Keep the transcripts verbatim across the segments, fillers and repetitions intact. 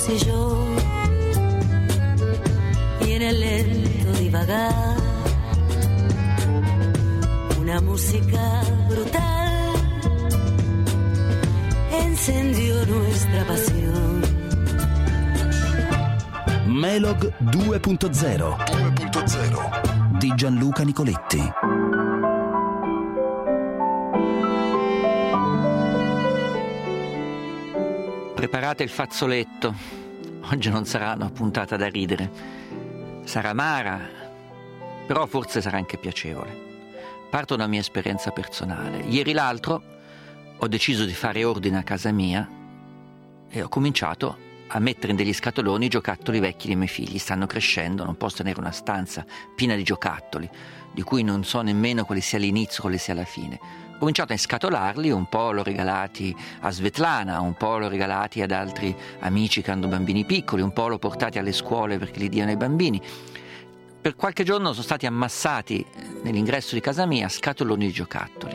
y yo, y en el lento divagar, una música brutal encendió nuestra pasión. Melog due punto zero di Gianluca Nicoletti. Preparate il fazzoletto, oggi non sarà una puntata da ridere, sarà amara, però forse sarà anche piacevole. Parto da una mia esperienza personale. Ieri l'altro ho deciso di fare ordine a casa mia e ho cominciato a mettere in degli scatoloni i giocattoli vecchi dei miei figli. Stanno crescendo, non posso tenere una stanza piena di giocattoli, di cui non so nemmeno quale sia l'inizio, quale sia la fine. Ho cominciato a inscatolarli, un po' l'ho regalati a Svetlana, un po' l'ho regalati ad altri amici che hanno bambini piccoli, un po' l'ho portati alle scuole perché li diano ai bambini. Per qualche giorno sono stati ammassati nell'ingresso di casa mia scatoloni di giocattoli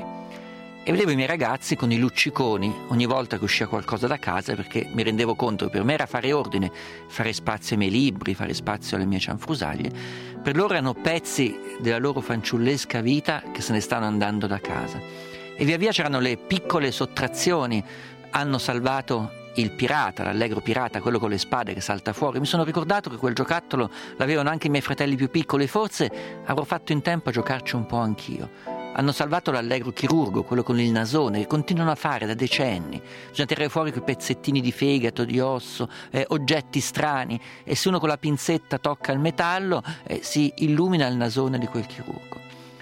e vedevo i miei ragazzi con i lucciconi ogni volta che usciva qualcosa da casa, perché mi rendevo conto che per me era fare ordine, fare spazio ai miei libri, fare spazio alle mie cianfrusaglie. Per loro erano pezzi della loro fanciullesca vita che se ne stanno andando da casa. E via via c'erano le piccole sottrazioni, hanno salvato il pirata, l'allegro pirata, quello con le spade che salta fuori. Mi sono ricordato che quel giocattolo l'avevano anche i miei fratelli più piccoli e forse avrò fatto in tempo a giocarci un po' anch'io. Hanno salvato l'allegro chirurgo, quello con il nasone, che continuano a fare da decenni. Bisogna tirare fuori quei pezzettini di fegato, di osso, eh, oggetti strani, e se uno con la pinzetta tocca il metallo eh, si illumina il nasone di quel chirurgo.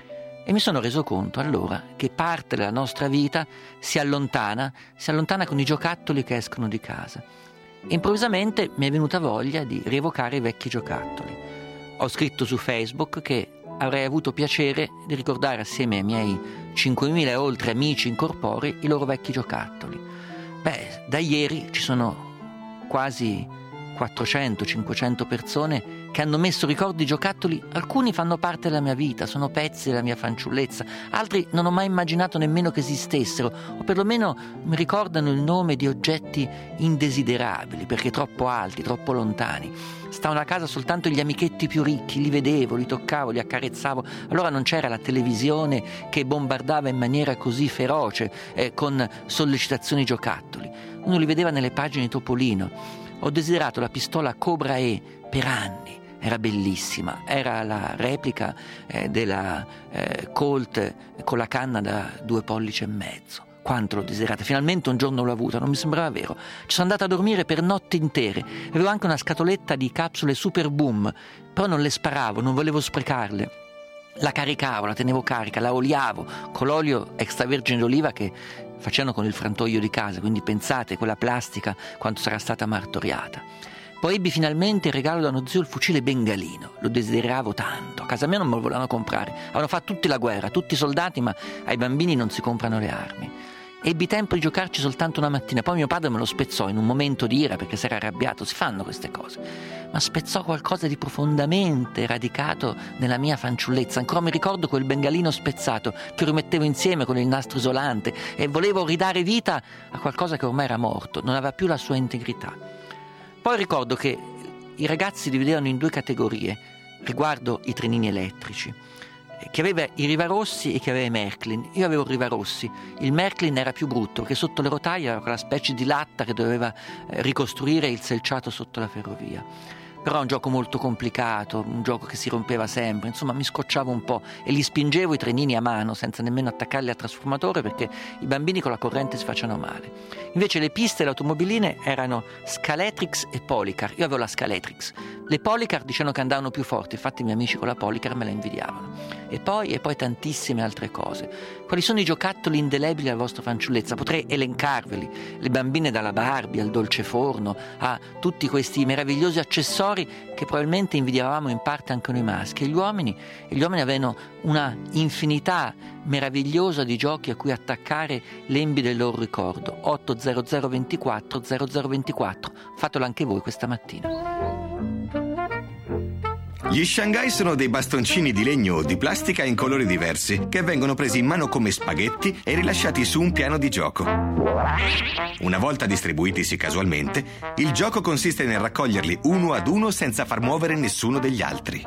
E mi sono reso conto allora che parte della nostra vita si allontana, si allontana con i giocattoli che escono di casa. E improvvisamente mi è venuta voglia di rievocare i vecchi giocattoli. Ho scritto su Facebook che avrei avuto piacere di ricordare assieme ai miei cinquemila e oltre amici incorporei i loro vecchi giocattoli. Beh, da ieri ci sono quasi quattrocento cinquecento persone che hanno messo ricordi giocattoli. Alcuni fanno parte della mia vita, sono pezzi della mia fanciullezza, altri non ho mai immaginato nemmeno che esistessero, o perlomeno mi ricordano il nome di oggetti indesiderabili perché troppo alti, troppo lontani. Stavano a casa soltanto gli amichetti più ricchi, li vedevo, li toccavo, li accarezzavo. Allora non c'era la televisione che bombardava in maniera così feroce eh, con sollecitazioni giocattoli. Uno li vedeva nelle pagine di Topolino. Ho desiderato la pistola Cobra E per anni, era bellissima, era la replica eh, della eh, Colt con la canna da due pollici e mezzo. Quanto l'ho desiderata, finalmente un giorno l'ho avuta, non mi sembrava vero. Ci sono andata a dormire per notti intere, avevo anche una scatoletta di capsule Super Boom, però non le sparavo, non volevo sprecarle. La caricavo, la tenevo carica, la oliavo con l'olio extravergine d'oliva che facevano con il frantoio di casa, quindi pensate, quella plastica quanto sarà stata martoriata. Poi ebbi finalmente il regalo da uno zio il fucile bengalino, lo desideravo tanto, a casa mia non me lo volevano comprare, avevano fatto tutti la guerra, tutti i soldati, ma ai bambini non si comprano le armi. Ebbi tempo di giocarci soltanto una mattina, poi mio padre me lo spezzò in un momento di ira perché si era arrabbiato, si fanno queste cose, ma spezzò qualcosa di profondamente radicato nella mia fanciullezza. Ancora mi ricordo quel bengalino spezzato che rimettevo insieme con il nastro isolante e volevo ridare vita a qualcosa che ormai era morto, non aveva più la sua integrità. Poi ricordo che i ragazzi dividevano in due categorie riguardo i trenini elettrici, che aveva i Rivarossi e che aveva i Märklin. Io avevo i Rivarossi, il Märklin era più brutto perché sotto le rotaie aveva quella specie di latta che doveva eh, ricostruire il selciato sotto la ferrovia. Però è un gioco molto complicato, un gioco che si rompeva sempre, insomma mi scocciavo un po' e li spingevo i trenini a mano senza nemmeno attaccarli al trasformatore perché i bambini con la corrente si facciano male. Invece le piste e le automobiline erano Scaletrix e Policar, io avevo la Scaletrix, le Policar dicevano che andavano più forti, infatti i miei amici con la Policar me la invidiavano. E poi, e poi tantissime altre cose. Quali sono i giocattoli indelebili della vostra fanciullezza? Potrei elencarveli, le bambine dalla Barbie al dolce forno, a tutti questi meravigliosi accessori che probabilmente invidiavamo in parte anche noi maschi. E gli uomini, e gli uomini avevano una infinità meravigliosa di giochi a cui attaccare lembi del loro ricordo. otto zero zero ventiquattro zero zero ventiquattro, fatelo anche voi questa mattina. Gli Shanghai sono dei bastoncini di legno o di plastica in colori diversi che vengono presi in mano come spaghetti e rilasciati su un piano di gioco. Una volta distribuitisi casualmente, il gioco consiste nel raccoglierli uno ad uno senza far muovere nessuno degli altri.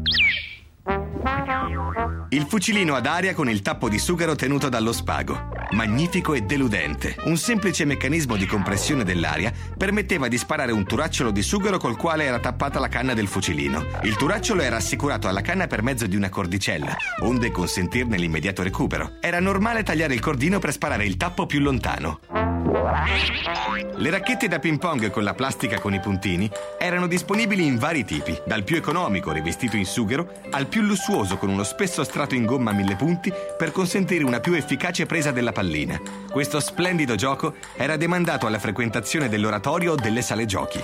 Il fucilino ad aria con il tappo di sughero tenuto dallo spago. Magnifico e deludente. Un semplice meccanismo di compressione dell'aria permetteva di sparare un turacciolo di sughero col quale era tappata la canna del fucilino. Il turacciolo era assicurato alla canna per mezzo di una cordicella, onde consentirne l'immediato recupero. Era normale tagliare il cordino per sparare il tappo più lontano. Le racchette da ping pong con la plastica con i puntini erano disponibili in vari tipi, dal più economico rivestito in sughero al più lussuoso con uno spesso strato in gomma a mille punti per consentire una più efficace presa della pallina. Questo splendido gioco era demandato alla frequentazione dell'oratorio o delle sale giochi.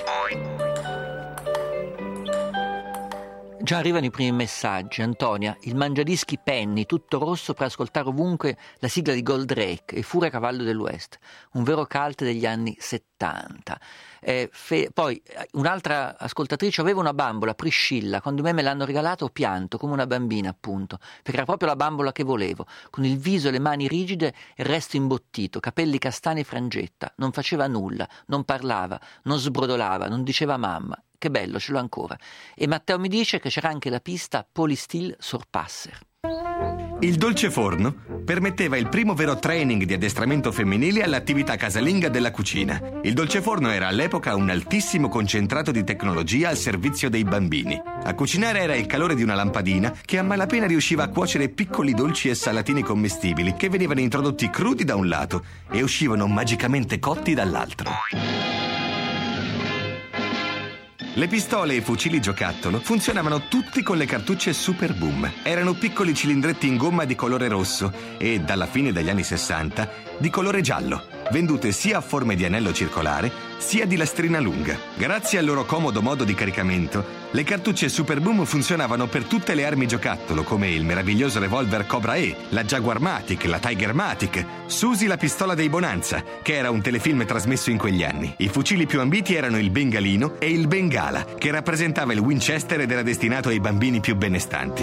Già arrivano i primi messaggi. Antonia, il mangiadischi Penny, tutto rosso per ascoltare ovunque la sigla di Goldrake e Furia Cavallo dell'Ouest, un vero cult degli anni settanta. Eh, fe- poi un'altra ascoltatrice aveva una bambola Priscilla, quando me me l'hanno regalato ho pianto come una bambina, appunto, perché era proprio la bambola che volevo, con il viso e le mani rigide e il resto imbottito, capelli castani e frangetta, non faceva nulla, non parlava, non sbrodolava, non diceva mamma. Che bello, ce l'ho ancora. E Matteo mi dice che c'era anche la pista Polysteel Surpasser. Il dolce forno permetteva il primo vero training di addestramento femminile all'attività casalinga della cucina. Il dolce forno era all'epoca un altissimo concentrato di tecnologia al servizio dei bambini. A cucinare era il calore di una lampadina che a malapena riusciva a cuocere piccoli dolci e salatini commestibili che venivano introdotti crudi da un lato e uscivano magicamente cotti dall'altro. Le pistole e i fucili giocattolo funzionavano tutti con le cartucce Super Boom. Erano piccoli cilindretti in gomma di colore rosso e, dalla fine degli anni sessanta, di colore giallo, vendute sia a forme di anello circolare sia di lastrina lunga. Grazie al loro comodo modo di caricamento, le cartucce Super Boom funzionavano per tutte le armi giocattolo, come il meraviglioso revolver Cobra E, la Jaguar-Matic, la Tiger-Matic, Susi la pistola dei Bonanza, che era un telefilm trasmesso in quegli anni. I fucili più ambiti erano il Bengalino e il Bengala, che rappresentava il Winchester ed era destinato ai bambini più benestanti.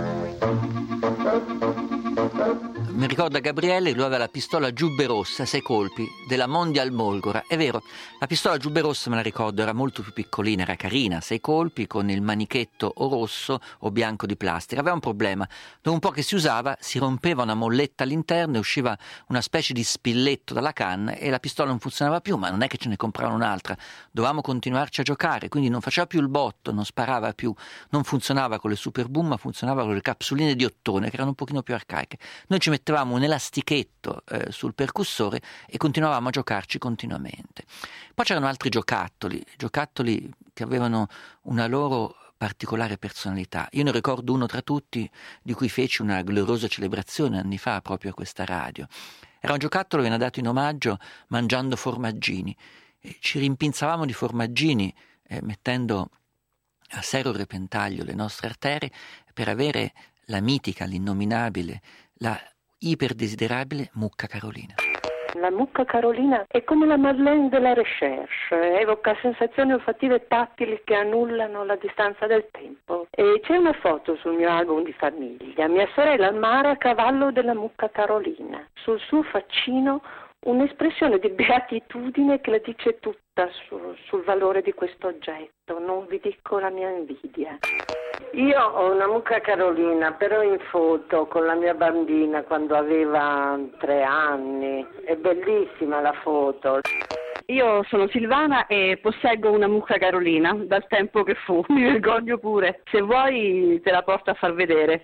Mi ricorda Gabriele, lui aveva la pistola Giubbe Rossa, sei colpi, della Mondial Molgora. È vero, la pistola Giubbe Rossa me la ricordo, era molto più piccolina, era carina, sei colpi con il manichetto o rosso o bianco di plastica. Aveva un problema, dopo un po' che si usava si rompeva una molletta all'interno e usciva una specie di spilletto dalla canna e la pistola non funzionava più, ma non è che ce ne compravano un'altra, dovevamo continuarci a giocare, quindi non faceva più il botto, non sparava più, non funzionava con le Super Boom, ma funzionava con le capsuline di ottone che erano un pochino più arcaiche. Noi ci mettevamo un elastichetto eh, sul percussore e continuavamo a giocarci continuamente. Poi c'erano altri giocattoli, giocattoli che avevano una loro particolare personalità. Io ne ricordo uno tra tutti di cui feci una gloriosa celebrazione anni fa proprio a questa radio. Era un giocattolo che veniva dato in omaggio mangiando formaggini. E ci rimpinzavamo di formaggini eh, mettendo a serio repentaglio le nostre arterie per avere la mitica, l'innominabile, la iperdesiderabile mucca Carolina. La mucca Carolina è come la Madeleine de la Recherche, evoca sensazioni olfattive tattili che annullano la distanza del tempo. E c'è una foto sul mio album di famiglia, mia sorella Mara a cavallo della mucca Carolina. Sul suo faccino un'espressione di beatitudine che la dice tutta su, sul valore di questo oggetto. Non vi dico la mia invidia. Io ho una mucca Carolina, però in foto con la mia bambina quando aveva tre anni. È bellissima la foto. Io sono Silvana e posseggo una mucca Carolina dal tempo che fu, mi vergogno pure. Se vuoi te la porto a far vedere.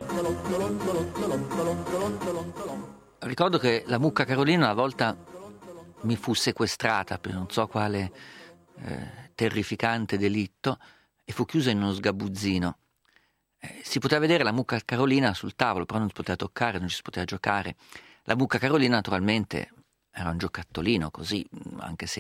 Ricordo che la mucca Carolina una volta mi fu sequestrata per non so quale eh, terrificante delitto e fu chiusa in uno sgabuzzino. Eh, si poteva vedere la mucca Carolina sul tavolo, però non si poteva toccare, non ci si poteva giocare. La mucca Carolina naturalmente era un giocattolino così, anche se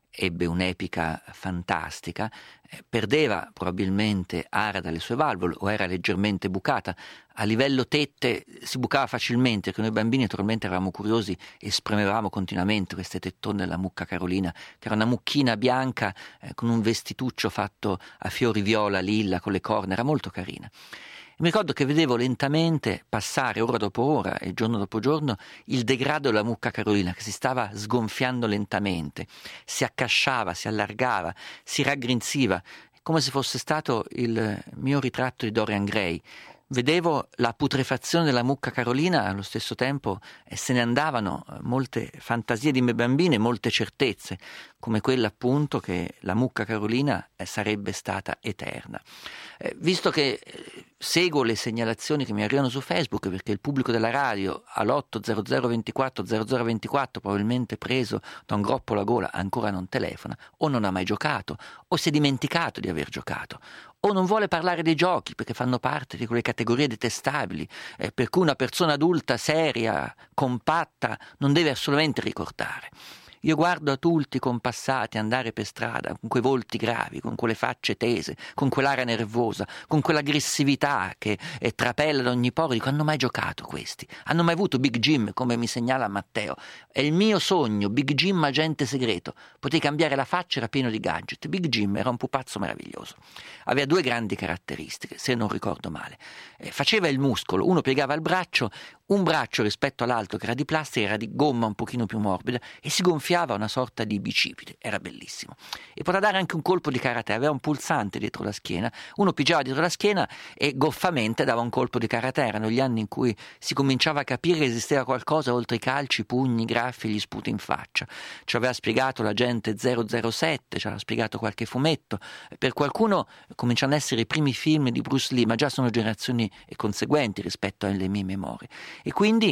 ebbe un'epica fantastica, eh, perdeva probabilmente aria dalle sue valvole o era leggermente bucata. A livello tette si bucava facilmente, perché noi bambini naturalmente eravamo curiosi e spremevamo continuamente queste tettone della mucca Carolina, che era una mucchina bianca eh, con un vestituccio fatto a fiori viola, lilla, con le corna, era molto carina. Mi ricordo che vedevo lentamente passare ora dopo ora e giorno dopo giorno il degrado della mucca Carolina, che si stava sgonfiando lentamente, si accasciava, si allargava, si raggrinziva, come se fosse stato il mio ritratto di Dorian Gray. Vedevo la putrefazione della mucca Carolina, allo stesso tempo eh, se ne andavano molte fantasie di me bambine, molte certezze, come quella appunto che la mucca Carolina eh, sarebbe stata eterna. Eh, visto che eh, seguo le segnalazioni che mi arrivano su Facebook, perché il pubblico della radio all'otto zero zero ventiquattro zero zero ventiquattro, probabilmente preso da un groppo alla gola, ancora non telefona, o non ha mai giocato, o si è dimenticato di aver giocato, o non vuole parlare dei giochi perché fanno parte di quelle categorie detestabili, eh, per cui una persona adulta, seria, compatta, non deve assolutamente ricordare. Io guardo adulti compassati andare per strada, con quei volti gravi, con quelle facce tese, con quell'aria nervosa, con quell'aggressività che eh, trapela da ogni poro. Dico, hanno mai giocato questi? Hanno mai avuto Big Jim, come mi segnala Matteo? È il mio sogno, Big Jim agente segreto. Potevi cambiare la faccia, era pieno di gadget. Big Jim era un pupazzo meraviglioso. Aveva due grandi caratteristiche, se non ricordo male. Eh, faceva il muscolo, uno piegava il braccio, un braccio rispetto all'altro che era di plastica, era di gomma un pochino più morbida e si gonfiava una sorta di bicipite, era bellissimo. E poteva dare anche un colpo di karate, aveva un pulsante dietro la schiena, uno pigiava dietro la schiena e goffamente dava un colpo di karate. Erano gli anni in cui si cominciava a capire che esisteva qualcosa oltre i calci, i pugni, i graffi, gli sputi in faccia. Ci aveva spiegato l'agente zero zero sette, ci aveva spiegato qualche fumetto. Per qualcuno cominciano ad essere i primi film di Bruce Lee, ma già sono generazioni conseguenti rispetto alle mie memorie. E quindi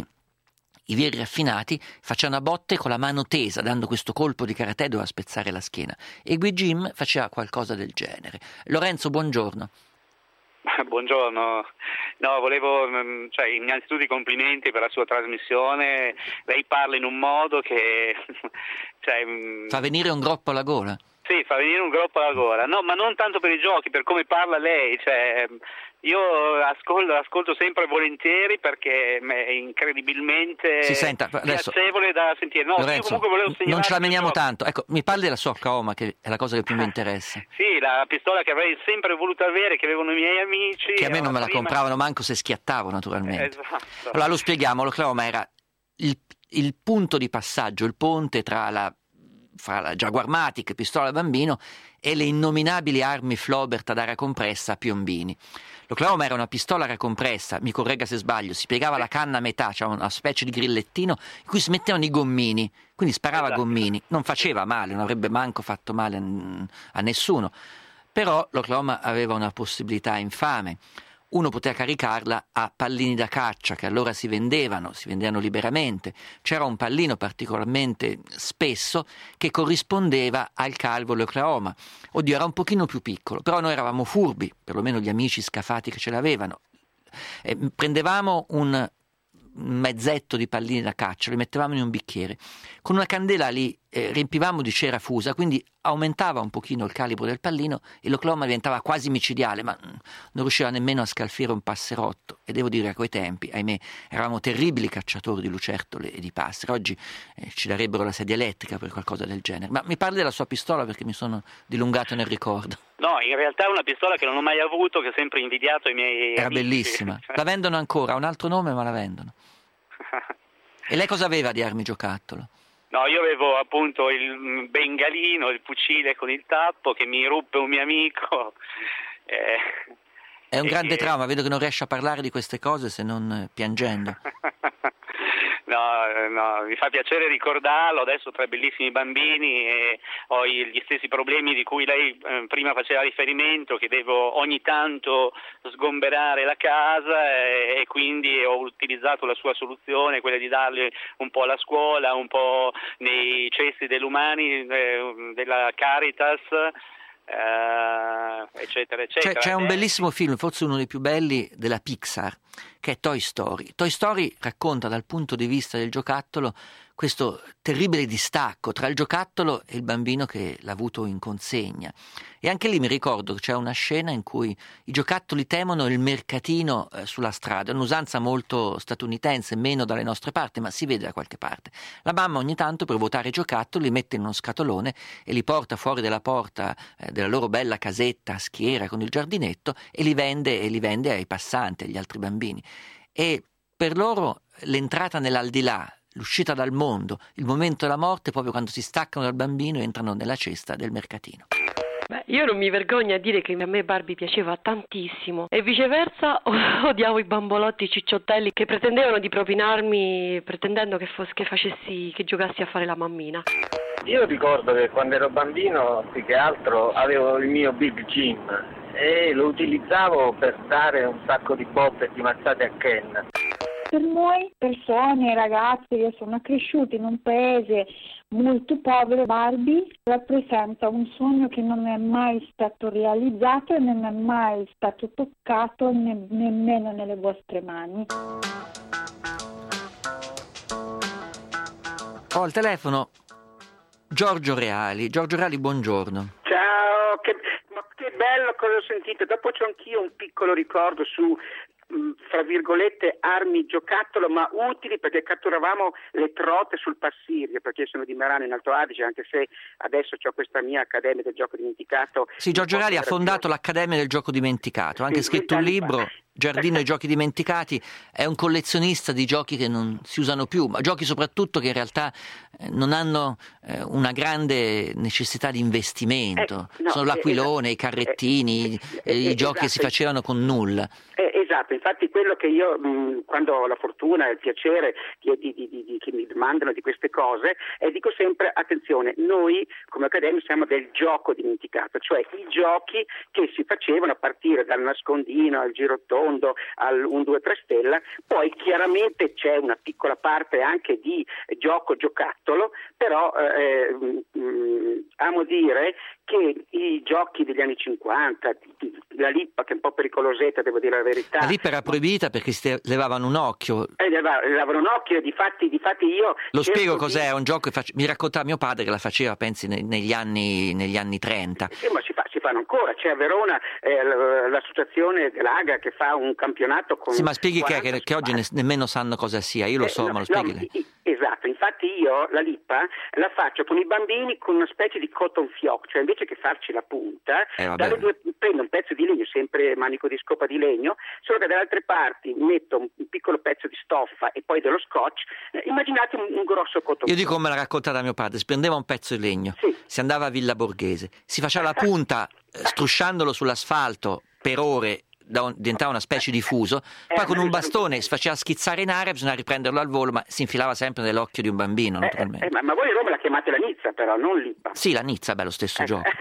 i veri raffinati facevano a botte con la mano tesa, dando questo colpo di karate, doveva spezzare la schiena. E Big Jim faceva qualcosa del genere. Lorenzo, buongiorno. Buongiorno, no, volevo, cioè, innanzitutto i complimenti per la sua trasmissione. Lei parla in un modo che cioè, fa venire un groppo alla gola. Sì, fa venire un groppo alla gola, no, ma non tanto per i giochi, per come parla lei, cioè, io ascolto, ascolto sempre volentieri perché è incredibilmente si senta, adesso, piacevole da sentire. No, Lorenzo, io comunque volevo segnalare, non ce la meniamo tanto, ecco, mi parli della sua Oklahoma, che è la cosa che più mi interessa. Sì, la pistola che avrei sempre voluto avere, che avevano i miei amici. Che a me non me la prima... compravano manco se schiattavo, naturalmente. Esatto. Allora lo spieghiamo, l'Oklahoma era il, il punto di passaggio, il ponte tra la fra la Jaguarmatic, pistola da bambino, e le innominabili armi Flaubert ad aria compressa a piombini. L'Oklahoma era una pistola a aria compressa, mi corregga se sbaglio, si piegava la canna a metà, c'era una specie di grillettino in cui si mettevano i gommini, quindi sparava esatto. gommini, non faceva male, non avrebbe manco fatto male a nessuno, però l'Oklahoma aveva una possibilità infame. Uno poteva caricarla a pallini da caccia che allora si vendevano, si vendevano liberamente. C'era un pallino particolarmente spesso che corrispondeva al calvo dell'Oklahoma. Oddio, era un pochino più piccolo, però noi eravamo furbi, perlomeno gli amici scafati che ce l'avevano. E prendevamo un mezzetto di pallini da caccia, li mettevamo in un bicchiere. Con una candela li eh, riempivamo di cera fusa, quindi aumentava un pochino il calibro del pallino e l'Oklahoma diventava quasi micidiale, ma non riusciva nemmeno a scalfire un passerotto. E devo dire che a quei tempi, ahimè, eravamo terribili cacciatori di lucertole e di passeri. Oggi eh, ci darebbero la sedia elettrica per qualcosa del genere. Ma mi parli della sua pistola, perché mi sono dilungato nel ricordo. No, in realtà è una pistola che non ho mai avuto, che ho sempre invidiato ai miei Era amici. Bellissima. La vendono ancora, ha un altro nome, ma la vendono. E lei cosa aveva di armi giocattolo? No, io avevo appunto il bengalino, il fucile con il tappo che mi ruppe un mio amico. Eh, È un grande che... trauma, vedo che non riesce a parlare di queste cose se non piangendo. No, no, mi fa piacere ricordarlo, adesso ho tre bellissimi bambini e ho gli stessi problemi di cui lei eh, prima faceva riferimento, che devo ogni tanto sgomberare la casa e, e quindi ho utilizzato la sua soluzione, quella di darli un po' alla scuola, un po' nei cesti dell'Umani, eh, della Caritas, Uh, eccetera eccetera. C'è, c'è un bellissimo film, forse uno dei più belli della Pixar, che è Toy Story. Toy Story racconta dal punto di vista del giocattolo questo terribile distacco tra il giocattolo e il bambino che l'ha avuto in consegna. E anche lì mi ricordo che c'è una scena in cui i giocattoli temono il mercatino eh, sulla strada, è un'usanza molto statunitense, meno dalle nostre parti, ma si vede da qualche parte. La mamma ogni tanto per vuotare i giocattoli li mette in uno scatolone e li porta fuori dalla porta eh, della loro bella casetta a schiera con il giardinetto e li vende, e li vende ai passanti, agli altri bambini. E per loro l'entrata nell'aldilà, l'uscita dal mondo, il momento della morte, proprio quando si staccano dal bambino e entrano nella cesta del mercatino. Beh, io non mi vergogno a dire che a me Barbie piaceva tantissimo e viceversa odiavo i bambolotti cicciottelli che pretendevano di propinarmi pretendendo che, fosse, che facessi, che giocassi a fare la mammina. Io ricordo che quando ero bambino, più che altro, avevo il mio Big Jim e lo utilizzavo per dare un sacco di botte e di mazzate a Ken. Per noi persone, ragazzi che sono cresciuti in un paese molto povero, Barbie rappresenta un sogno che non è mai stato realizzato e non è mai stato toccato ne- nemmeno nelle vostre mani. Ho al telefono Giorgio Reali. Giorgio Reali, buongiorno. Ciao, che, ma che bello cosa ho sentito. Dopo c'ho anch'io un piccolo ricordo su, fra virgolette, armi giocattolo, ma utili, perché catturavamo le trote sul Passirio, perché io sono di Merano in Alto Adige, anche se adesso ho questa mia Accademia del Gioco Dimenticato. Sì, Giorgio Reali ha fondato l'Accademia del Gioco Dimenticato, ha anche sì, scritto un libro, Giardino dei Giochi Dimenticati, è un collezionista di giochi che non si usano più, ma giochi soprattutto che in realtà non hanno eh, una grande necessità di investimento, eh, no, sono l'aquilone, eh, i carrettini, eh, eh, i eh, giochi esatto. che si facevano con nulla. Eh, esatto, infatti quello che io mh, quando ho la fortuna e il piacere di, di, di, di, di, che mi domandano di queste cose, e dico sempre attenzione, noi come Accademia siamo del gioco dimenticato, cioè i giochi che si facevano a partire dal nascondino al girotondo al un due tre stella, poi chiaramente c'è una piccola parte anche di gioco giocattolo, però eh, mh, amo dire che i giochi degli anni cinquanta, la lippa che è un po' pericolosetta, devo dire la verità. La lippa era proibita perché si levavano un occhio. Eh, levavano un occhio, difatti, difatti io... Lo spiego cos'è, è un gioco che face... mi raccontava mio padre che la faceva, pensi, negli anni, negli anni trenta. Sì, ma si, fa, si fanno ancora, c'è a Verona eh, l'associazione dell'Aga che fa un campionato con... Sì, ma spieghi che, che, che oggi ne, nemmeno sanno cosa sia, io lo so, eh, no, ma lo spieghi no, lei. Esatto, infatti io la lippa la faccio con i bambini con una specie di cotton fioc, cioè invece che farci la punta, eh, due, prendo un pezzo di legno, sempre manico di scopa di legno, solo che dalle altre parti metto un, un piccolo pezzo di stoffa e poi dello scotch, eh, immaginate un, un grosso cotton fioc. Io dico come l'ha raccontata mio padre, si prendeva un pezzo di legno, sì. si andava a Villa Borghese, si faceva la punta strusciandolo sull'asfalto per ore, Un, diventava una specie di fuso, poi con un bastone si faceva schizzare in aria, bisognava riprenderlo al volo, ma si infilava sempre nell'occhio di un bambino, naturalmente. Eh, eh, ma, ma voi a Roma la chiamate la Nizza, però, non lippa. Sì, la Nizza, beh, lo stesso eh. gioco.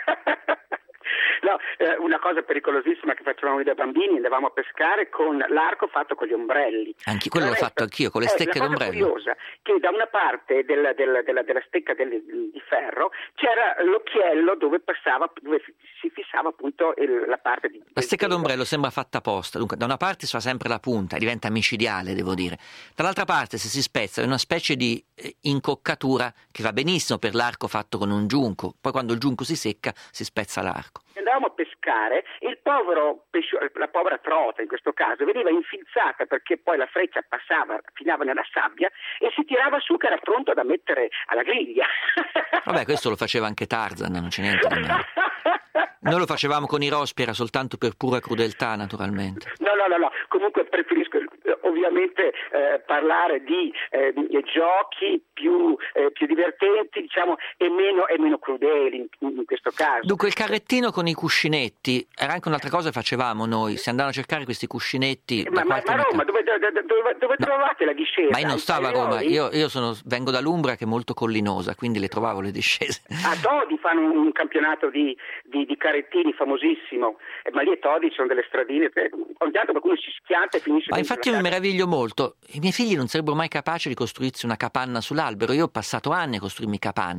No, eh, una cosa pericolosissima che facevamo noi da bambini, andavamo a pescare con l'arco fatto con gli ombrelli. Anche quello l'ho fatto anch'io, con le stecche d'ombrello. La cosa curiosa che da una parte della, della, della, della stecca del, di ferro c'era l'occhiello dove passava, dove si fissava appunto il, la parte di... La stecca d'ombrello sembra fatta apposta, dunque da una parte si fa sempre la punta, diventa micidiale, devo dire. Dall'altra parte, se si spezza, è una specie di eh, incoccatura che va benissimo per l'arco fatto con un giunco, poi quando il giunco si secca si spezza l'arco. Andavamo a pescare e il povero pescio, la povera trota in questo caso veniva infilzata perché poi la freccia passava, finava nella sabbia e si tirava su che era pronto da mettere alla griglia. Vabbè, questo lo faceva anche Tarzan, non c'è niente di male. Noi lo facevamo con i rospi, era soltanto per pura crudeltà, naturalmente. No, no, no, no. Comunque preferisco ovviamente eh, parlare di eh, giochi più, eh, più divertenti, diciamo, e meno, e meno crudeli in, in questo caso. Dunque il carrettino con i cuscinetti era anche un'altra cosa che facevamo noi, si andavano a cercare questi cuscinetti. Ma, ma, ma Roma, dove, dove, dove, dove no. trovate la discesa? Ma io non stavo a Roma, io, io sono, vengo dall'Umbria che è molto collinosa, quindi le trovavo le discese. A Todi fanno un, un campionato di, di, di carrettini famosissimo, eh, ma lì a Todi sono delle stradine, ogni tanto qualcuno si schianta e finisce. Ma infatti io mi meraviglio molto, i miei figli non sarebbero mai capaci di costruirsi una capanna sull'albero, io ho passato anni a costruirmi capanne,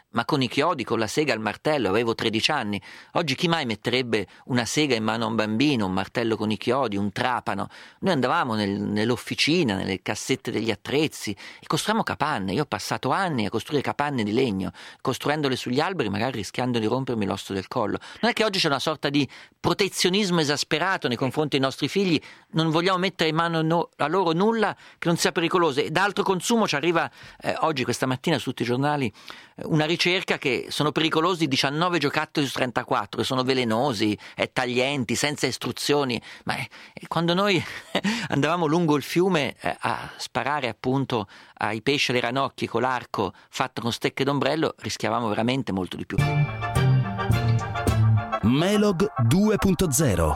ma con i chiodi, con la sega, il martello. Avevo tredici anni. Oggi chi mai metterebbe una sega in mano a un bambino, un martello con i chiodi, un trapano? Noi andavamo nel, nell'officina, nelle cassette degli attrezzi e costruiamo capanne. Io ho passato anni a costruire capanne di legno, costruendole sugli alberi, magari rischiando di rompermi l'osso del collo. Non è che oggi c'è una sorta di protezionismo esasperato nei confronti dei nostri figli, non vogliamo mettere in mano no, a loro nulla che non sia pericoloso. E da altro consumo ci arriva eh, oggi, questa mattina, su tutti i giornali, eh, una ricerca che sono pericolosi diciannove giocattoli su trentaquattro, che sono velenosi, eh, taglienti, senza istruzioni. Ma eh, quando noi andavamo lungo il fiume eh, a sparare appunto ai pesci e alle ranocchie con l'arco fatto con stecche d'ombrello, rischiavamo veramente molto di più. Melog due punto zero.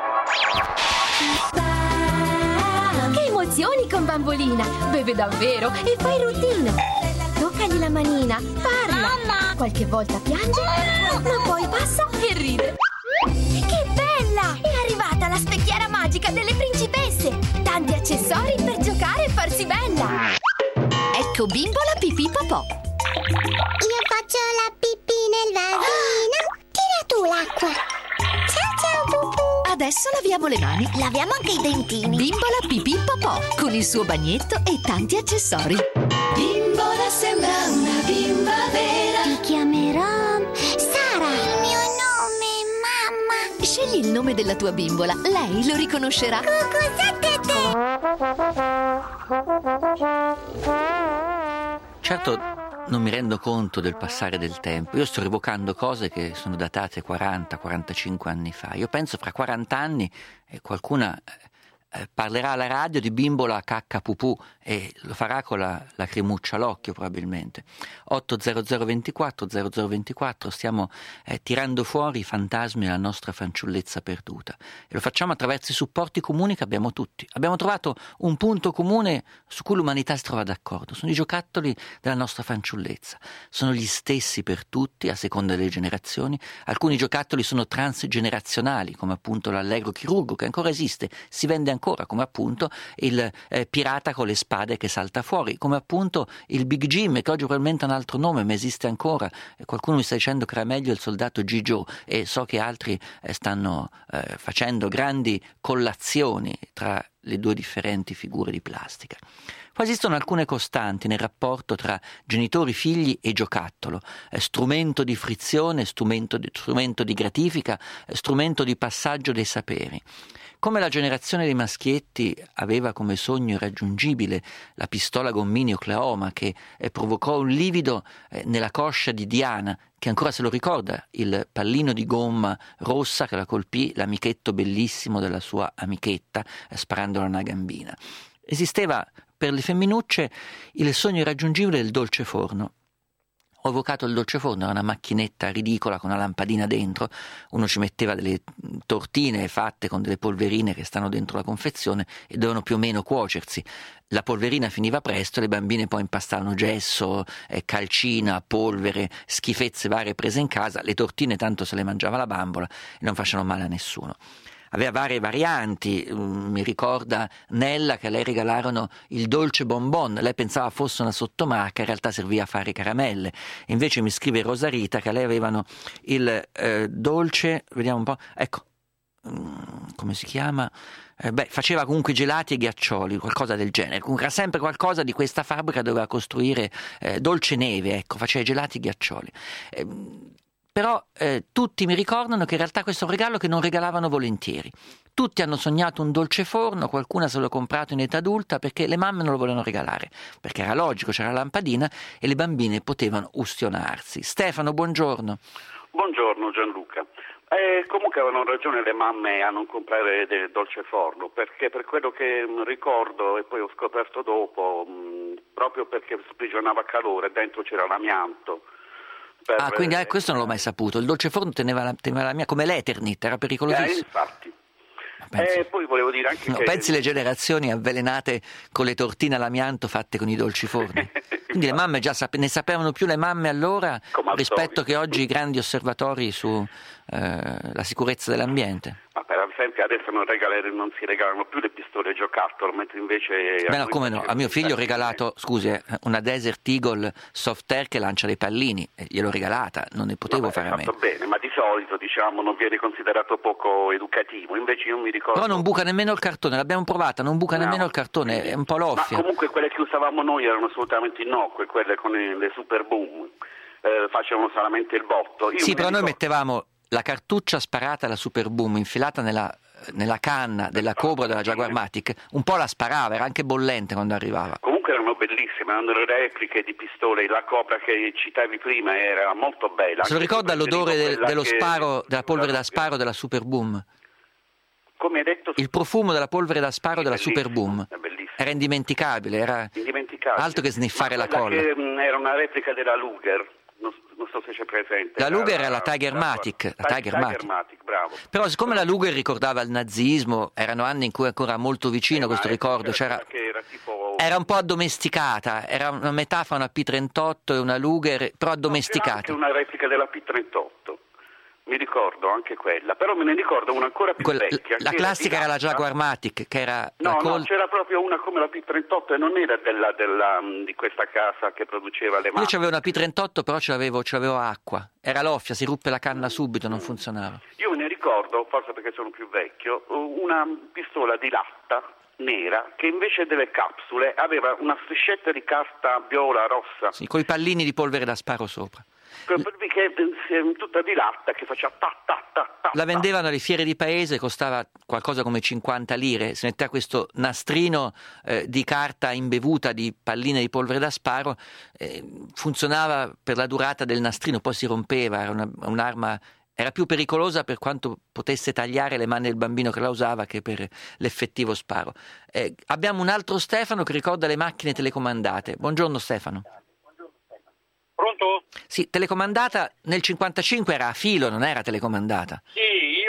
Che emozioni con Bambolina! Beve davvero e fa il routine. Toccagli la manina, parla. Mamma! Qualche volta piange, ma poi passa e ride. Che bella! È arrivata la specchiera magica delle principesse. Tanti accessori per giocare e farsi bella. Ecco Bimbola Pipì Popò. Io faccio la pipì nel vasino. Tira tu l'acqua. Ciao ciao Pupù. Adesso laviamo le mani. Laviamo anche i dentini. Bimbola Pipì Popò, con il suo bagnetto e tanti accessori. Bimbola sembra una bimba vera. Ti chiamerò Sara. Il mio nome, mamma. Scegli il nome della tua bimbola. Lei lo riconoscerà. Certo, non mi rendo conto del passare del tempo. Io sto rievocando cose che sono datate quaranta quarantacinque anni fa. Io penso fra quaranta anni eh, qualcuna eh, parlerà alla radio di Bimbola cacca pupù e lo farà con la lacrimuccia all'occhio probabilmente. otto zero zero ventiquattro zero zero ventiquattro, stiamo eh, tirando fuori i fantasmi della nostra fanciullezza perduta e lo facciamo attraverso i supporti comuni che abbiamo tutti. Abbiamo trovato un punto comune su cui l'umanità si trova d'accordo: sono i giocattoli della nostra fanciullezza, sono gli stessi per tutti a seconda delle generazioni. Alcuni giocattoli sono transgenerazionali, come appunto l'Allegro chirurgo, che ancora esiste, si vende ancora, come appunto il eh, pirata con le spade che salta fuori, come appunto il Big Jim, che oggi probabilmente ha un altro nome ma esiste ancora. E qualcuno mi sta dicendo che era meglio il soldato G. Joe, e so che altri eh, stanno eh, facendo grandi collazioni tra le due differenti figure di plastica. Poi esistono alcune costanti nel rapporto tra genitori, figli e giocattolo, eh, strumento di frizione, strumento di, strumento di gratifica, eh, strumento di passaggio dei saperi. Come la generazione dei maschietti aveva come sogno irraggiungibile la pistola Gommini Oklahoma, che eh, provocò un livido eh, nella coscia di Diana, che ancora se lo ricorda, il pallino di gomma rossa che la colpì l'amichetto bellissimo della sua amichetta, eh, sparandolo a una gambina. Esisteva per le femminucce il sogno irraggiungibile del dolce forno. Ho evocato il dolce forno, era una macchinetta ridicola con una lampadina dentro, uno ci metteva delle tortine fatte con delle polverine che stanno dentro la confezione e dovevano più o meno cuocersi. La polverina finiva presto, le bambine poi impastavano gesso, eh, calcina, polvere, schifezze varie prese in casa, le tortine tanto se le mangiava la bambola e non facevano male a nessuno. Aveva varie varianti, mi ricorda Nella che a lei regalarono il dolce bonbon, lei pensava fosse una sottomarca, in realtà serviva a fare caramelle. Invece mi scrive Rosarita che a lei avevano il eh, dolce, vediamo un po', ecco, come si chiama? Eh, beh, faceva comunque gelati e ghiaccioli, qualcosa del genere. Comunque era sempre qualcosa di questa fabbrica, doveva costruire eh, dolce neve, ecco, faceva gelati e ghiaccioli. Eh, Però eh, tutti mi ricordano che in realtà questo è un regalo che non regalavano volentieri. Tutti hanno sognato un dolce forno, qualcuna se l'ho comprato in età adulta perché le mamme non lo volevano regalare, perché era logico, c'era la lampadina e le bambine potevano ustionarsi. Stefano, buongiorno. Buongiorno Gianluca. Eh, comunque avevano ragione le mamme a non comprare del dolce forno, perché per quello che mh, ricordo e poi ho scoperto dopo, mh, proprio perché sprigionava calore, dentro c'era l'amianto. Per... Ah, quindi eh, questo non l'ho mai saputo. Il dolce forno teneva la, teneva la mia, come l'Eternit, era pericolosissimo. Eh, infatti. E eh, poi volevo dire anche no, che... pensi le generazioni avvelenate con le tortine all'amianto fatte con i dolci forni. Quindi le mamme già sape- ne sapevano più le mamme allora rispetto solito. Che oggi i grandi osservatori sulla eh, sicurezza dell'ambiente. Ma per esempio adesso non, regale, non si regalano più le pistole giocattolo, mentre invece... Beh, no, come no, a mio figlio ho regalato, scusi, eh, una Desert Eagle Soft Air che lancia dei pallini, eh, gliel'ho regalata, non ne potevo Vabbè, fare a meno. bene, ma di solito diciamo non viene considerato poco educativo, invece io mi ricordo... Però non buca nemmeno il cartone, l'abbiamo provata, non buca No. nemmeno il cartone, è un po' loffia. Ma comunque quelle che usavamo noi erano assolutamente innocue, quelle con i- le super boom, eh, facevano solamente il botto. Io Sì, mi però noi ricordo- mettevamo la cartuccia sparata alla Super Boom infilata nella, nella canna della Cobra della Jaguarmatic, un po' la sparava, era anche bollente quando arrivava. Comunque erano bellissime, erano le repliche di pistole, la Cobra che citavi prima era molto bella. Se lo Anche ricorda io l'odore preferivo del- quella dello che- sparo, della polvere da sparo della Super Boom? Come hai detto? Il profumo della polvere da sparo della Super Boom È bellissimo. era indimenticabile, era Indimenticabile. altro che sniffare Ma la quella colla. che mh, era una replica della Luger, non, non so se c'è presente. La Luger era la Tiger Matic, la Tiger Matic. Matic, bravo. Però siccome la Luger ricordava il nazismo, erano anni in cui ancora molto vicino questo ricordo, c'era, Che era tipo... era un po' addomesticata, era una metà fra una P trentotto e una Luger, però C'era addomesticata. anche una replica della P trentotto, mi ricordo anche quella, però me ne ricordo una ancora più Quella- vecchia. la che classica era la di latta. Jaguarmatic, che era la No, Col- no, c'era proprio una come la P trentotto e non era della, della, mh, di questa casa che produceva le Io macchine. c'avevo una P trentotto, però ce l'avevo, ce l'avevo acqua. Era loffia, si ruppe la canna subito, non funzionava. Io me ne ricordo, forse perché sono più vecchio, una pistola di latta nera che invece delle capsule aveva una striscetta di carta viola rossa, Sì, con i pallini di polvere da sparo sopra. che, che, eh, tutta di latta che faceva ta ta ta ta. La vendevano alle fiere di paese, costava qualcosa come cinquanta lire, si metteva questo nastrino eh, di carta imbevuta di palline di polvere da sparo, eh, funzionava per la durata del nastrino, poi si rompeva, era una- un'arma, era più pericolosa per quanto potesse tagliare le mani del bambino che la usava che per l'effettivo sparo. Eh, abbiamo un altro Stefano che ricorda le macchine telecomandate. Buongiorno Stefano. Pronto? Sì, telecomandata nel cinquantacinque era a filo, non era telecomandata. Sì,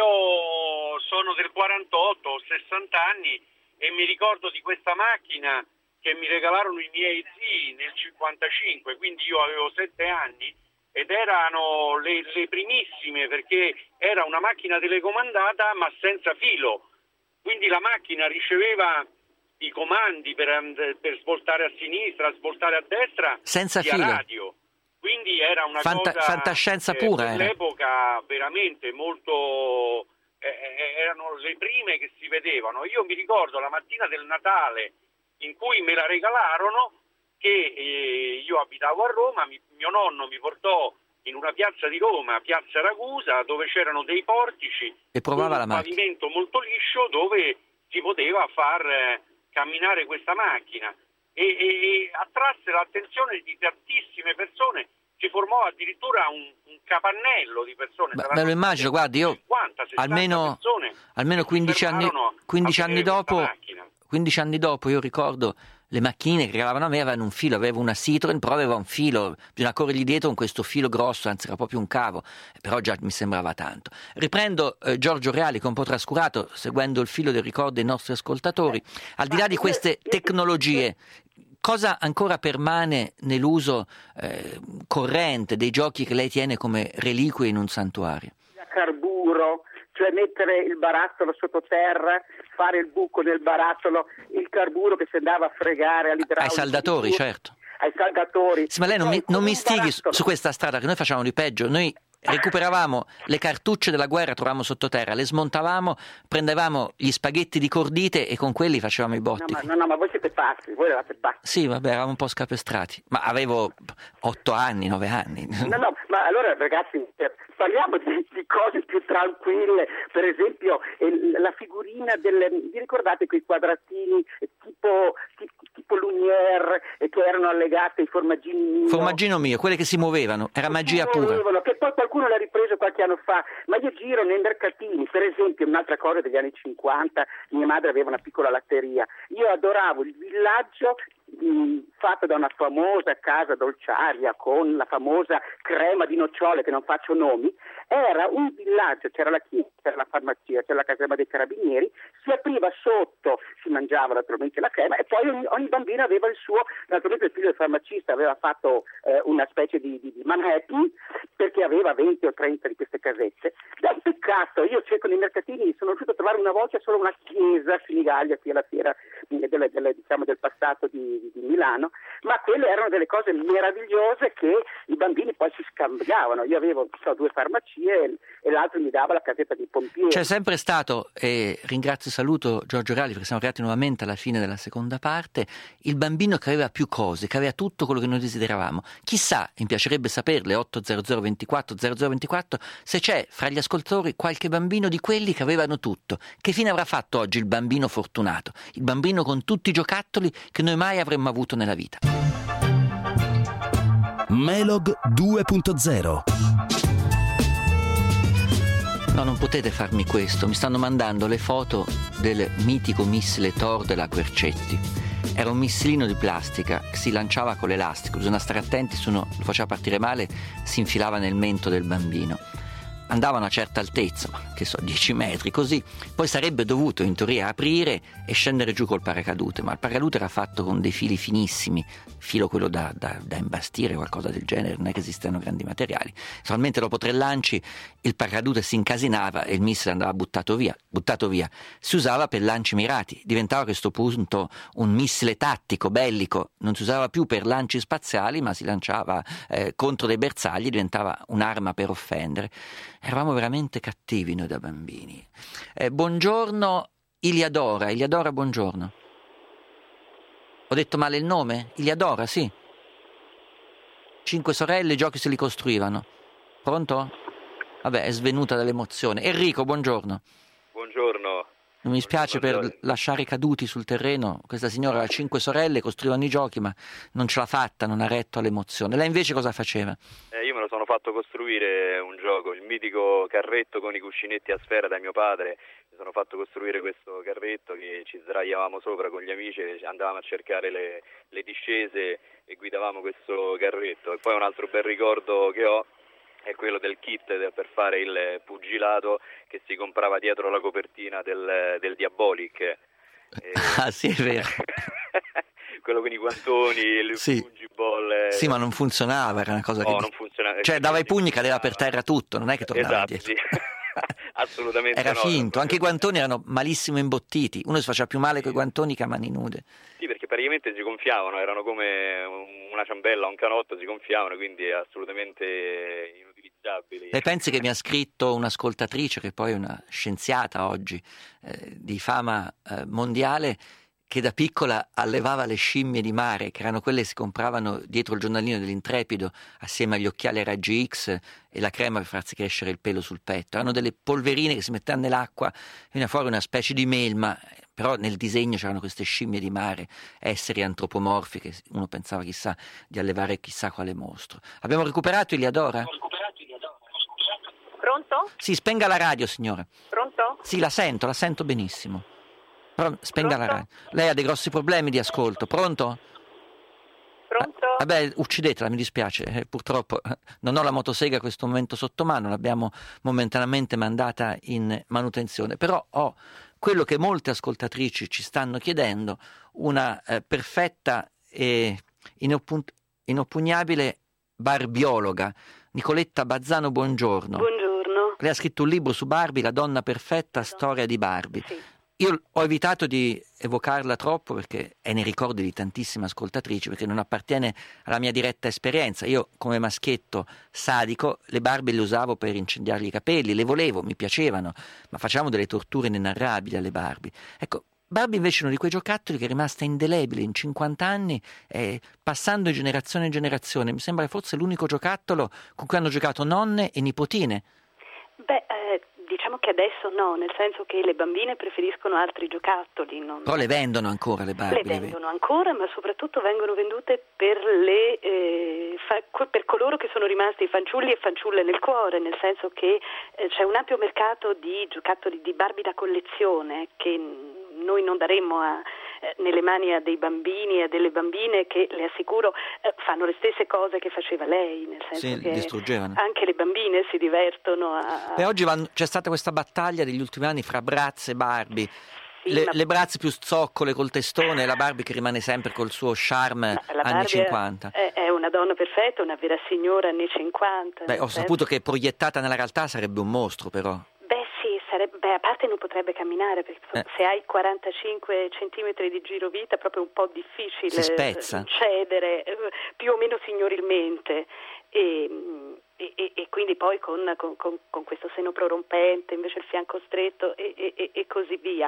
io sono del quarantotto, ho sessanta anni e mi ricordo di questa macchina che mi regalarono i miei zii nel cinquantacinque, quindi io avevo sette anni ed erano le, le primissime perché era una macchina telecomandata ma senza filo, quindi la macchina riceveva i comandi per, and- per svoltare a sinistra, svoltare a destra Senza via filo. radio. Quindi era una Fanta- cosa fantascienza eh, pura per era. l'epoca veramente molto eh, eh, erano le prime che si vedevano. Io mi ricordo la mattina del Natale in cui me la regalarono che eh, io abitavo a Roma, mi- mio nonno mi portò in una piazza di Roma, piazza Ragusa, dove c'erano dei portici E provava la un macchina. pavimento molto liscio dove si poteva far eh, camminare questa macchina e, e, e attrasse l'attenzione di tantissime persone, si formò addirittura un, un capannello di persone. Beh, saranno me lo immagino, guardi, io cinquanta, sessanta almeno, persone almeno quindici anni, fermarono quindici a anni vedere dopo, questa macchina. quindici anni dopo io ricordo le macchine che regalavano a me avevano un filo, avevo una Citroen, però aveva un filo, bisogna corrergli dietro con questo filo grosso, anzi era proprio un cavo, però già mi sembrava tanto. Riprendo eh, Giorgio Reali che è un po' trascurato, seguendo il filo del ricordo dei nostri ascoltatori. Al di là di queste tecnologie, cosa ancora permane nell'uso eh, corrente dei giochi che lei tiene come reliquie in un santuario? A carburo, cioè mettere il barattolo sottoterra, fare il buco nel barattolo, il carburo che si andava a fregare all'idraulico. Ai saldatori, certo. Ai saldatori. Sì, ma lei non mi, non mi stighi su, su questa strada, che noi facciamo di peggio. Noi recuperavamo le cartucce della guerra, trovavamo sottoterra, le smontavamo, prendevamo gli spaghetti di cordite e con quelli facevamo i No botti. ma, no, no, ma voi siete pazzi, voi eravate pazzi. Sì, vabbè, eravamo un po' scapestrati, ma avevo otto anni, nove anni. No, no, ma allora ragazzi, eh, parliamo di, di cose più tranquille, per esempio eh, la figurina del, vi ricordate quei quadratini eh, tipo, tipo, tipo Lumière eh, che erano allegati ai formaggini Mio? Formaggino mio, quelle che si muovevano, era magia pura. Muovevano, che poi qualcuno l'ha ripreso qualche anno fa, ma io giro nei mercatini, per esempio un'altra cosa degli anni cinquanta, mia madre aveva una piccola latteria, io adoravo il villaggio mh, fatto da una famosa casa dolciaria con la famosa crema di nocciole che non faccio nomi, era un villaggio, c'era la chiesa, c'era la farmacia, c'era la caserma dei carabinieri, si apriva sotto, si mangiava naturalmente la crema e poi ogni, ogni bambino aveva il suo, naturalmente il figlio del farmacista aveva fatto eh, una specie di, di, di Manhattan perché aveva venti o trenta di queste casette. Da un peccato, io cerco nei mercatini, sono riuscito a trovare una volta solo una chiesa a Senigallia, qui alla fiera delle, delle, diciamo, del passato di, di Milano, ma quelle erano delle cose meravigliose che i bambini poi si scambiavano. Io avevo so, due farmacie e l'altro mi dava la casetta di pompieri. C'è sempre stato, e ringrazio e saluto Giorgio Reali perché siamo arrivati nuovamente alla fine della seconda parte, il bambino che aveva più cose, che aveva tutto quello che noi desideravamo. Chissà, mi piacerebbe saperle, otto zero zero ventiquattro zero zero ventiquattro, se c'è fra gli ascoltatori qualche bambino di quelli che avevano tutto. Che fine avrà fatto oggi il bambino fortunato, il bambino con tutti i giocattoli che noi mai avremmo avuto nella vita? Melog due punto zero. No, non potete farmi questo, mi stanno mandando le foto del mitico missile Thor della Quercetti. Era un missilino di plastica che si lanciava con l'elastico, bisogna stare attenti, se uno lo faceva partire male si infilava nel mento del bambino. Andava a una certa altezza, ma che so, dieci metri, così. Poi sarebbe dovuto in teoria aprire e scendere giù col paracadute, ma il paracadute era fatto con dei fili finissimi, filo quello da, da, da imbastire, qualcosa del genere, non è che esistano grandi materiali. Solamente dopo tre lanci il paracadute si incasinava e il missile andava buttato via, buttato via. Si usava per lanci mirati, diventava a questo punto un missile tattico, bellico, non si usava più per lanci spaziali, ma si lanciava eh, contro dei bersagli, diventava un'arma per offendere. Eravamo veramente cattivi noi da bambini. Eh, buongiorno Iliadora, Iliadora buongiorno. Ho detto male il nome? Iliadora, sì. Cinque sorelle, i giochi se li costruivano. Pronto? Vabbè, è svenuta dall'emozione. Enrico, buongiorno. Buongiorno. Non mi spiace buongiorno. Per lasciare caduti sul terreno. Questa signora aveva cinque sorelle, costruivano i giochi, ma non ce l'ha fatta, non ha retto all'emozione. Lei invece cosa faceva? Eh, io me lo sono fatto costruire un gioco, il mitico carretto con i cuscinetti a sfera da mio padre. Mi sono fatto costruire questo carretto che ci sdraiavamo sopra con gli amici, andavamo a cercare le, le discese e guidavamo questo carretto. E poi un altro bel ricordo che ho è quello del kit per fare il pugilato che si comprava dietro la copertina del, del Diabolic. E... Ah sì, è vero. Quello con i guantoni, il sì. Fugiball. Sì, ma non funzionava, era una cosa no, che... non funzionava. Cioè dava i pugni, cadeva per terra tutto, non è che tornava esatto, indietro. Sì. Assolutamente era no, finto, anche i guantoni erano malissimo imbottiti, uno si faceva più male con i guantoni che a mani nude. Sì, perché praticamente si gonfiavano, erano come una ciambella o un canotto, si gonfiavano, quindi assolutamente inutilizzabili. Lei pensi che mi ha scritto un'ascoltatrice, che poi è una scienziata oggi, eh, di fama eh, mondiale, che da piccola allevava le scimmie di mare, che erano quelle che si compravano dietro il giornalino dell'Intrepido, assieme agli occhiali a raggi X e la crema per farsi crescere il pelo sul petto. Erano delle polverine che si mettevano nell'acqua, veniva fuori una specie di melma, però nel disegno c'erano queste scimmie di mare, esseri antropomorfi, che uno pensava chissà di allevare chissà quale mostro. Abbiamo recuperato Iliadora? Pronto? Sì, spenga la radio, signora. Pronto? Sì, la sento, la sento benissimo. Però spenga Pronto? la radio. Lei ha dei grossi problemi di ascolto. Pronto? Pronto? Ah, vabbè, uccidetela, mi dispiace. Eh, purtroppo eh, non ho la motosega a questo momento sotto mano, l'abbiamo momentaneamente mandata in manutenzione. Però ho quello che molte ascoltatrici ci stanno chiedendo, una eh, perfetta e inoppun- inoppugnabile barbiologa. Nicoletta Bazzano, buongiorno. Buongiorno. Lei ha scritto un libro su Barbie, La donna perfetta, storia di Barbie. Sì. Io ho evitato di evocarla troppo perché è nei ricordi di tantissime ascoltatrici, perché non appartiene alla mia diretta esperienza. Io come maschietto sadico le Barbie le usavo per incendiargli i capelli, le volevo, mi piacevano, ma facevamo delle torture inenarrabili alle Barbie. Ecco, Barbie invece è uno di quei giocattoli che è rimasta indelebile in cinquanta anni, eh, passando di generazione in generazione. Mi sembra forse l'unico giocattolo con cui hanno giocato nonne e nipotine. Beh, eh, diciamo che adesso no, nel senso che le bambine preferiscono altri giocattoli. Non... Però le vendono ancora le Barbie. Le vendono ancora, ma soprattutto vengono vendute per, le, eh, fa- per coloro che sono rimasti fanciulli e fanciulle nel cuore, nel senso che eh, c'è un ampio mercato di giocattoli di Barbie da collezione che noi non daremmo a, eh, nelle mani a dei bambini e a delle bambine che, le assicuro, eh, fanno le stesse cose che faceva lei, nel senso sì, che distruggevano. Anche le bambine si divertono a... E oggi vanno, c'è stata questa battaglia degli ultimi anni fra Bratz e Barbie. sì, le, ma... le brazze più zoccole col testone, la Barbie che rimane sempre col suo charme la anni Barbie cinquanta. È, è una donna perfetta, una vera signora anni cinquanta. Beh, ho senso... saputo che proiettata nella realtà sarebbe un mostro, però. Beh sì, sarebbe, beh, a parte non potrebbe camminare, perché Eh. se hai quarantacinque centimetri di girovita è proprio un po' difficile Si spezza. cedere eh, più o meno signorilmente. E, e, e quindi poi con, con, con, con questo seno prorompente, invece il fianco stretto e, e, e così via.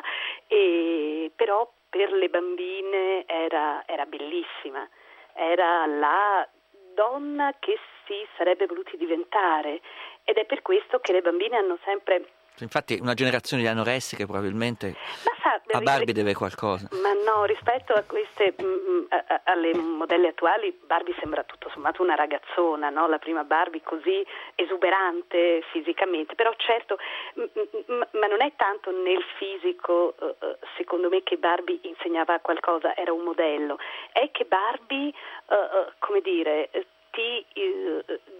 E, però per le bambine era, era bellissima, era la donna che si sarebbe voluti diventare, ed è per questo che le bambine hanno sempre... Infatti una generazione di anoressiche probabilmente Ma sa, a Barbie ri- deve qualcosa. Ma no, rispetto a queste mm, a, a, alle modelle attuali, Barbie sembra tutto sommato una ragazzona, no? La prima Barbie così esuberante fisicamente, però certo, m- m- ma non è tanto nel fisico, uh, secondo me, che Barbie insegnava qualcosa, era un modello, è che Barbie, uh, uh, come dire, ti uh,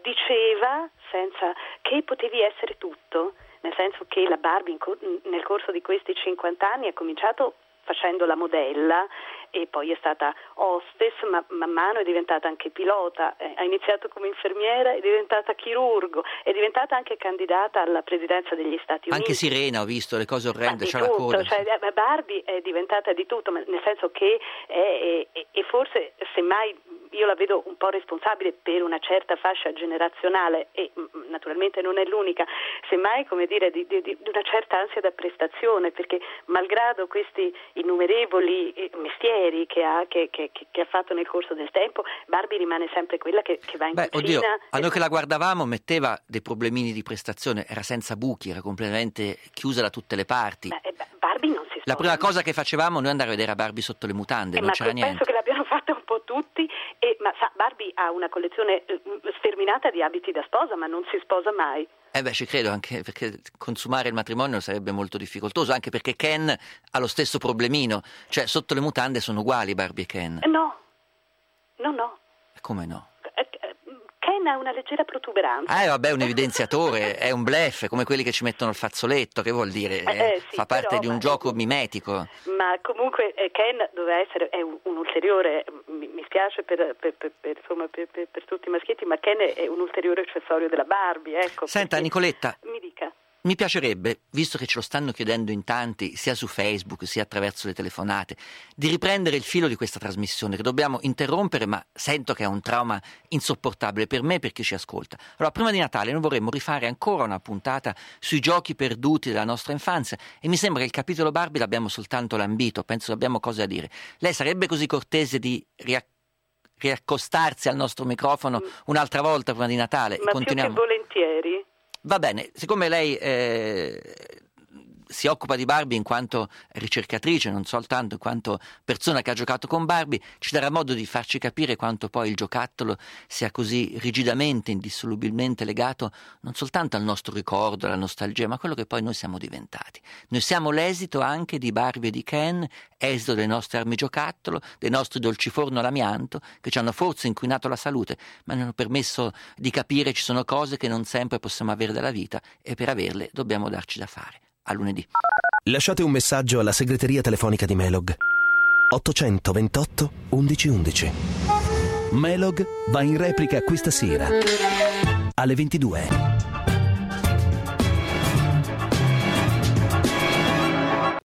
diceva senza che potevi essere tutto. Nel senso che la Barbie in cor- nel corso di questi cinquanta anni ha cominciato facendo la modella e poi è stata hostess, ma man mano è diventata anche pilota, eh, ha iniziato come infermiera, è diventata chirurgo, è diventata anche candidata alla presidenza degli Stati Uniti. Anche Sirena, ho visto le cose orrende, c'ha la Tutto, coda. cioè, eh, Barbie è diventata di tutto, ma nel senso che è, è, è forse, semmai io la vedo un po' responsabile per una certa fascia generazionale e mh, naturalmente non è l'unica, semmai, come dire, di, di, di una certa ansia da prestazione, perché malgrado questi innumerevoli eh, mestieri che ha, che, che, che ha fatto nel corso del tempo, Barbie rimane sempre quella che, che va in Beh, cucina. oddio, a noi che la guardavamo metteva dei problemini di prestazione, era senza buchi, era completamente chiusa da tutte le parti. Beh, Barbie non si sposa. La prima cosa che facevamo noi andare a vedere a Barbie sotto le mutande, Eh, non ma c'era penso niente. che l'abbiano fatta un po' tutti, e, ma sa, Barbie ha una collezione eh, sterminata di abiti da sposa, ma non si sposa mai. Eh beh, ci credo, anche perché consumare il matrimonio sarebbe molto difficoltoso, anche perché Ken ha lo stesso problemino, cioè sotto le mutande sono uguali Barbie e Ken. Eh, No, no, no. Come no? Eh, eh, Ken ha una leggera protuberanza. Ah, vabbè, è un evidenziatore, è un bluff, come quelli che ci mettono il fazzoletto, che vuol dire? Eh, eh, sì, Fa parte però, di un ma- gioco mimetico. Ma comunque eh, Ken doveva essere è un, un ulteriore, mi, mi spiace per, per, per, per, insomma, per, per, per tutti i maschietti, ma Ken è un ulteriore accessorio della Barbie, ecco. Senta, perché- Nicoletta, Mi dica. mi piacerebbe, visto che ce lo stanno chiedendo in tanti, sia su Facebook sia attraverso le telefonate, di riprendere il filo di questa trasmissione che dobbiamo interrompere, ma sento che è un trauma insopportabile per me e per chi ci ascolta. Allora, prima di Natale noi vorremmo rifare ancora una puntata sui giochi perduti della nostra infanzia e mi sembra che il capitolo Barbie l'abbiamo soltanto lambito, penso che abbiamo cose da dire. Lei sarebbe così cortese di riac- riaccostarsi al nostro microfono un'altra volta prima di Natale? Ma Continuiamo. più che volentieri. Va bene, siccome lei eh, si occupa di Barbie in quanto ricercatrice, non soltanto in quanto persona che ha giocato con Barbie, ci darà modo di farci capire quanto poi il giocattolo sia così rigidamente, indissolubilmente legato non soltanto al nostro ricordo, alla nostalgia, ma a quello che poi noi siamo diventati. Noi siamo l'esito anche di Barbie e di Ken, esito delle nostre armi giocattolo, dei nostri dolciforno all'amianto, che ci hanno forse inquinato la salute, ma ne hanno permesso di capire ci sono cose che non sempre possiamo avere dalla vita e per averle dobbiamo darci da fare. A lunedì. Lasciate un messaggio alla segreteria telefonica di Melog ottocentoventotto undici undici. Melog va in replica questa sera alle ventidue.